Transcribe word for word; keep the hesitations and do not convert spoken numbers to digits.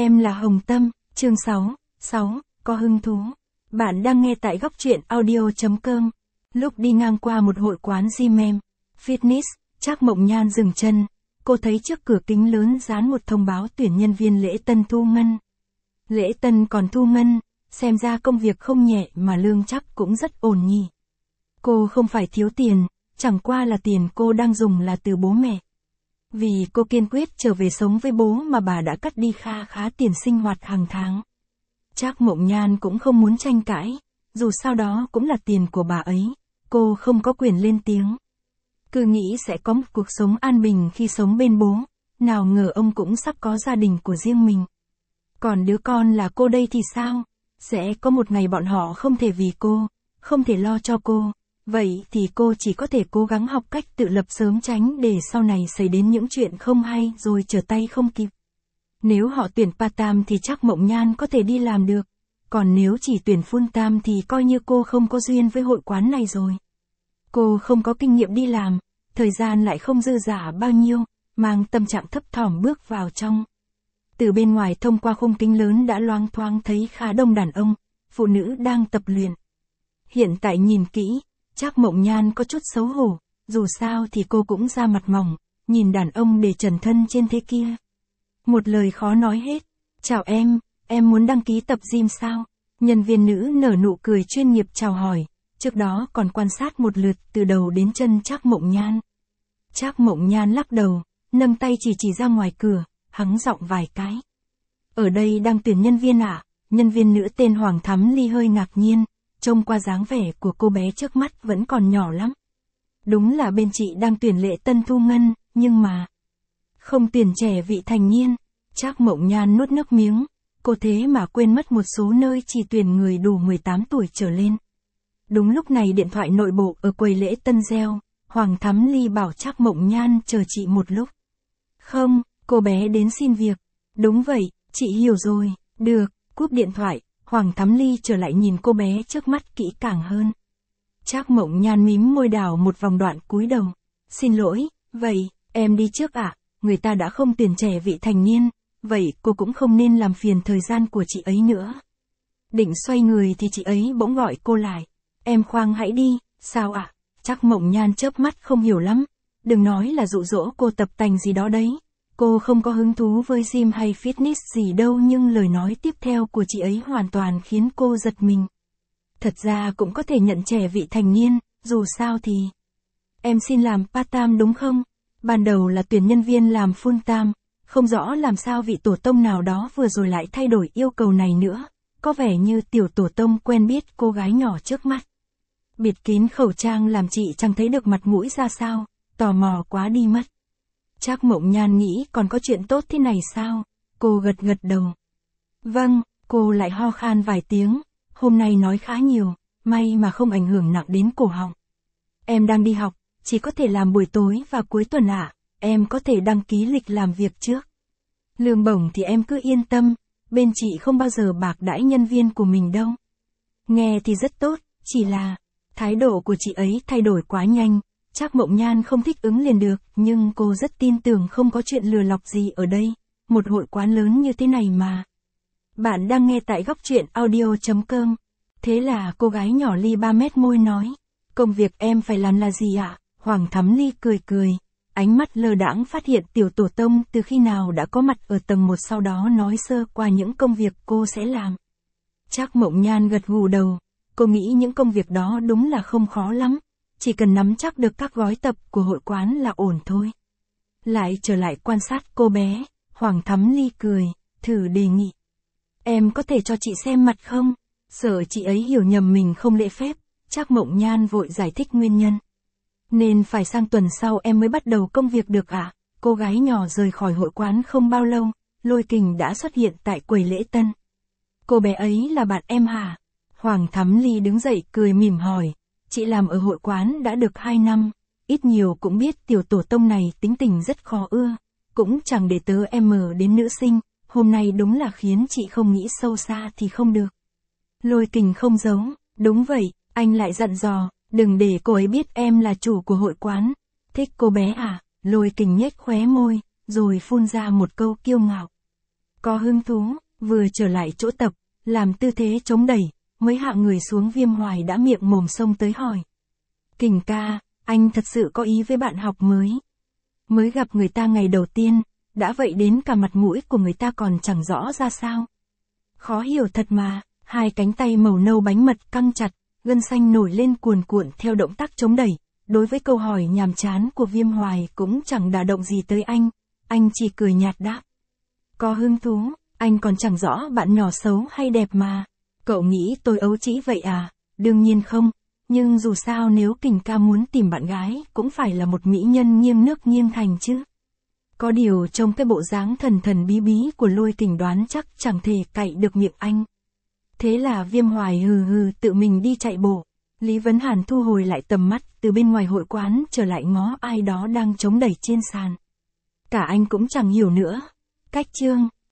Em là Hồng Tâm, chương sáu, sáu, có hứng thú. Bạn đang nghe tại góc truyện audio chấm com. Lúc đi ngang qua một hội quán gym em, fitness, Trác Mộng Nhan dừng chân, cô thấy trước cửa kính lớn dán một thông báo tuyển nhân viên lễ tân thu ngân. Lễ tân còn thu ngân, xem ra công việc không nhẹ mà lương chắc cũng rất ổn nhỉ. Cô không phải thiếu tiền, chẳng qua là tiền cô đang dùng là từ bố mẹ. Vì cô kiên quyết trở về sống với bố mà bà đã cắt đi kha khá tiền sinh hoạt hàng tháng. Trác Mộng Nhan cũng không muốn tranh cãi, dù sao đó cũng là tiền của bà ấy, cô không có quyền lên tiếng. Cứ nghĩ sẽ có một cuộc sống an bình khi sống bên bố, nào ngờ ông cũng sắp có gia đình của riêng mình. Còn đứa con là cô đây thì sao? Sẽ có một ngày bọn họ không thể vì cô, không thể lo cho cô. Vậy thì cô chỉ có thể cố gắng học cách tự lập sớm tránh để sau này xảy đến những chuyện không hay rồi trở tay không kịp. Nếu họ tuyển part-time thì chắc Mộng Nhan có thể đi làm được. Còn nếu chỉ tuyển full-time thì coi như cô không có duyên với hội quán này rồi. Cô không có kinh nghiệm đi làm, thời gian lại không dư dả bao nhiêu, mang tâm trạng thấp thỏm bước vào trong. Từ bên ngoài thông qua khung kính lớn đã loáng thoáng thấy khá đông đàn ông, phụ nữ đang tập luyện. Hiện tại nhìn kỹ, Trác Mộng Nhan có chút xấu hổ, dù sao thì cô cũng da mặt mỏng, nhìn đàn ông để trần thân trên thế kia. Một lời khó nói hết. Chào em, em muốn đăng ký tập gym sao? Nhân viên nữ nở nụ cười chuyên nghiệp chào hỏi, trước đó còn quan sát một lượt từ đầu đến chân Trác Mộng Nhan. Trác Mộng Nhan lắc đầu, nâng tay chỉ chỉ ra ngoài cửa, hắng giọng vài cái. Ở đây đang tuyển nhân viên ạ? À? Nhân viên nữ tên Hoàng Thắm Ly hơi ngạc nhiên. Trông qua dáng vẻ của cô bé trước mắt vẫn còn nhỏ lắm. Đúng là bên chị đang tuyển lễ tân thu ngân, nhưng mà không tuyển trẻ vị thành niên. Trác Mộng Nhan nuốt nước miếng, cô thế mà quên mất một số nơi chỉ tuyển người đủ mười tám tuổi trở lên. Đúng lúc này điện thoại nội bộ ở quầy lễ tân reo, Hoàng Thắm Ly bảo Trác Mộng Nhan chờ chị một lúc. Không, cô bé đến xin việc. Đúng vậy, chị hiểu rồi, được, cúp điện thoại. Hoàng Thắm Ly trở lại nhìn cô bé trước mắt kỹ càng hơn. Trác Mộng Nhan mím môi đảo một vòng đoạn cúi đầu. Xin lỗi, vậy, em đi trước ạ, à? Người ta đã không tuyển trẻ vị thành niên, vậy cô cũng không nên làm phiền thời gian của chị ấy nữa. Định xoay người thì chị ấy bỗng gọi cô lại. Em khoan hãy đi, sao ạ? À? Trác Mộng Nhan chớp mắt không hiểu lắm. Đừng nói là dụ dỗ cô tập tành gì đó đấy. Cô không có hứng thú với gym hay fitness gì đâu, nhưng lời nói tiếp theo của chị ấy hoàn toàn khiến cô giật mình. Thật ra cũng có thể nhận trẻ vị thành niên, dù sao thì... Em xin làm part-time đúng không? Ban đầu là tuyển nhân viên làm full-time, không rõ làm sao vị tổ tông nào đó vừa rồi lại thay đổi yêu cầu này nữa. Có vẻ như tiểu tổ tông quen biết cô gái nhỏ trước mắt. Bịt kín khẩu trang làm chị chẳng thấy được mặt mũi ra sao, tò mò quá đi mất. Trác Mộng Nhan nghĩ còn có chuyện tốt thế này sao? Cô gật gật đầu. Vâng, cô lại ho khan vài tiếng, hôm nay nói khá nhiều, may mà không ảnh hưởng nặng đến cổ họng. Em đang đi học, chỉ có thể làm buổi tối và cuối tuần ạ, à? Em có thể đăng ký lịch làm việc trước. Lương bổng thì em cứ yên tâm, bên chị không bao giờ bạc đãi nhân viên của mình đâu. Nghe thì rất tốt, chỉ là thái độ của chị ấy thay đổi quá nhanh. Trác Mộng Nhan không thích ứng liền được, nhưng cô rất tin tưởng không có chuyện lừa lọc gì ở đây, một hội quán lớn như thế này mà. Bạn đang nghe tại góc truyện audio chấm com. Thế là cô gái nhỏ Ly ba mét môi nói, công việc em phải làm là gì ạ? À? Hoàng Thắm Ly cười cười, ánh mắt lơ đãng phát hiện tiểu tổ tông từ khi nào đã có mặt ở tầng một, sau đó nói sơ qua những công việc cô sẽ làm. Trác Mộng Nhan gật gù đầu, cô nghĩ những công việc đó đúng là không khó lắm. Chỉ cần nắm chắc được các gói tập của hội quán là ổn thôi. Lại trở lại quan sát cô bé, Hoàng Thắm Ly cười, thử đề nghị. Em có thể cho chị xem mặt không? Sợ chị ấy hiểu nhầm mình không lễ phép, Trác Mộng Nhan vội giải thích nguyên nhân. Nên phải sang tuần sau em mới bắt đầu công việc được ạ? À? Cô gái nhỏ rời khỏi hội quán không bao lâu, Lôi Kình đã xuất hiện tại quầy lễ tân. Cô bé ấy là bạn em hả? Hoàng Thắm Ly đứng dậy cười mỉm hỏi. Chị làm ở hội quán đã được hai năm, ít nhiều cũng biết tiểu tổ tông này tính tình rất khó ưa, cũng chẳng để tớ em mờ đến nữ sinh, hôm nay đúng là khiến chị không nghĩ sâu xa thì không được. Lôi Kình không giấu, đúng vậy, anh lại dặn dò, đừng để cô ấy biết em là chủ của hội quán. Thích cô bé à? Lôi Kình nhếch khóe môi, rồi phun ra một câu kiêu ngạo. Có hứng thú, vừa trở lại chỗ tập, làm tư thế chống đẩy, mới hạ người xuống Viêm Hoài đã miệng mồm xông tới hỏi. Kình ca, anh thật sự có ý với bạn học mới. Mới gặp người ta ngày đầu tiên, đã vậy đến cả mặt mũi của người ta còn chẳng rõ ra sao. Khó hiểu thật mà, hai cánh tay màu nâu bánh mật căng chặt, gân xanh nổi lên cuồn cuộn theo động tác chống đẩy. Đối với câu hỏi nhàm chán của Viêm Hoài cũng chẳng đả động gì tới anh, anh chỉ cười nhạt đáp. Có hứng thú, anh còn chẳng rõ bạn nhỏ xấu hay đẹp mà. Cậu nghĩ tôi ấu trĩ vậy à? Đương nhiên không, nhưng dù sao nếu Kình ca muốn tìm bạn gái cũng phải là một mỹ nhân nghiêng nước nghiêng thành chứ. Có điều trong cái bộ dáng thần thần bí bí của Lôi Kình đoán chắc chẳng thể cạy được miệng anh. Thế là Viêm Hoài hừ hừ tự mình đi chạy bộ. Lý Vấn Hàn thu hồi lại tầm mắt từ bên ngoài hội quán trở lại ngó ai đó đang chống đẩy trên sàn. Cả anh cũng chẳng hiểu nữa. Cách chương